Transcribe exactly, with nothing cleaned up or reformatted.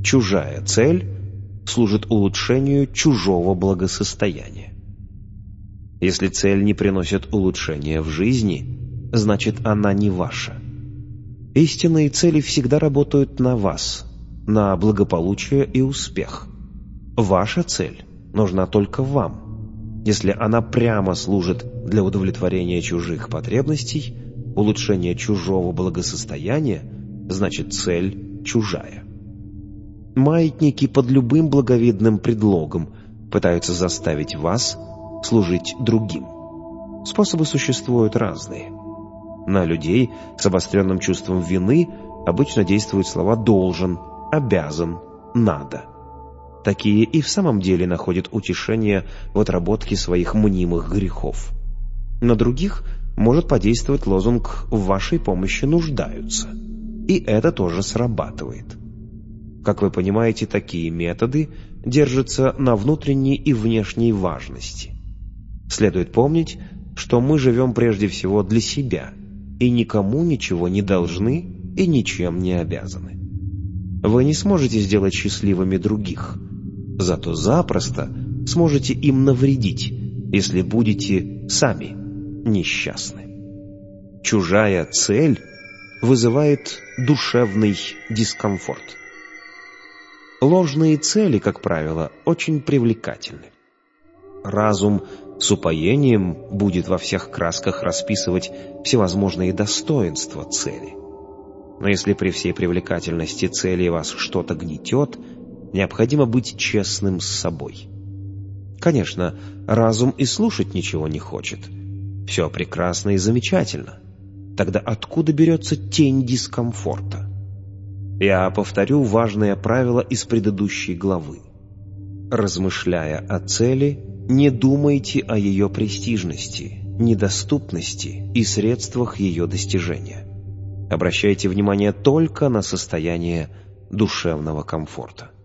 Чужая цель служит улучшению чужого благосостояния. Если цель не приносит улучшения в жизни, значит, она не ваша. Истинные цели всегда работают на вас, на благополучие и успех. Ваша цель нужна только вам. Если она прямо служит для удовлетворения чужих потребностей, улучшения чужого благосостояния, значит, цель чужая. Маятники под любым благовидным предлогом пытаются заставить вас служить другим. Способы существуют разные. На людей с обостренным чувством вины обычно действуют слова «должен», «обязан», «надо». Такие и в самом деле находят утешение в отработке своих мнимых грехов. На других может подействовать лозунг «в вашей помощи нуждаются». И это тоже срабатывает. Как вы понимаете, такие методы держатся на внутренней и внешней важности. Следует помнить, что мы живем прежде всего для себя и никому ничего не должны и ничем не обязаны. Вы не сможете сделать счастливыми других, зато запросто сможете им навредить, если будете сами несчастны. Чужая цель вызывает душевный дискомфорт. Ложные цели, как правило, очень привлекательны. Разум с упоением будет во всех красках расписывать всевозможные достоинства цели. Но если при всей привлекательности цели вас что-то гнетет, необходимо быть честным с собой. Конечно, разум и слушать ничего не хочет. Все прекрасно и замечательно. Тогда откуда берется тень дискомфорта? Я повторю важное правило из предыдущей главы. Размышляя о цели, не думайте о ее престижности, недоступности и средствах ее достижения. Обращайте внимание только на состояние душевного комфорта.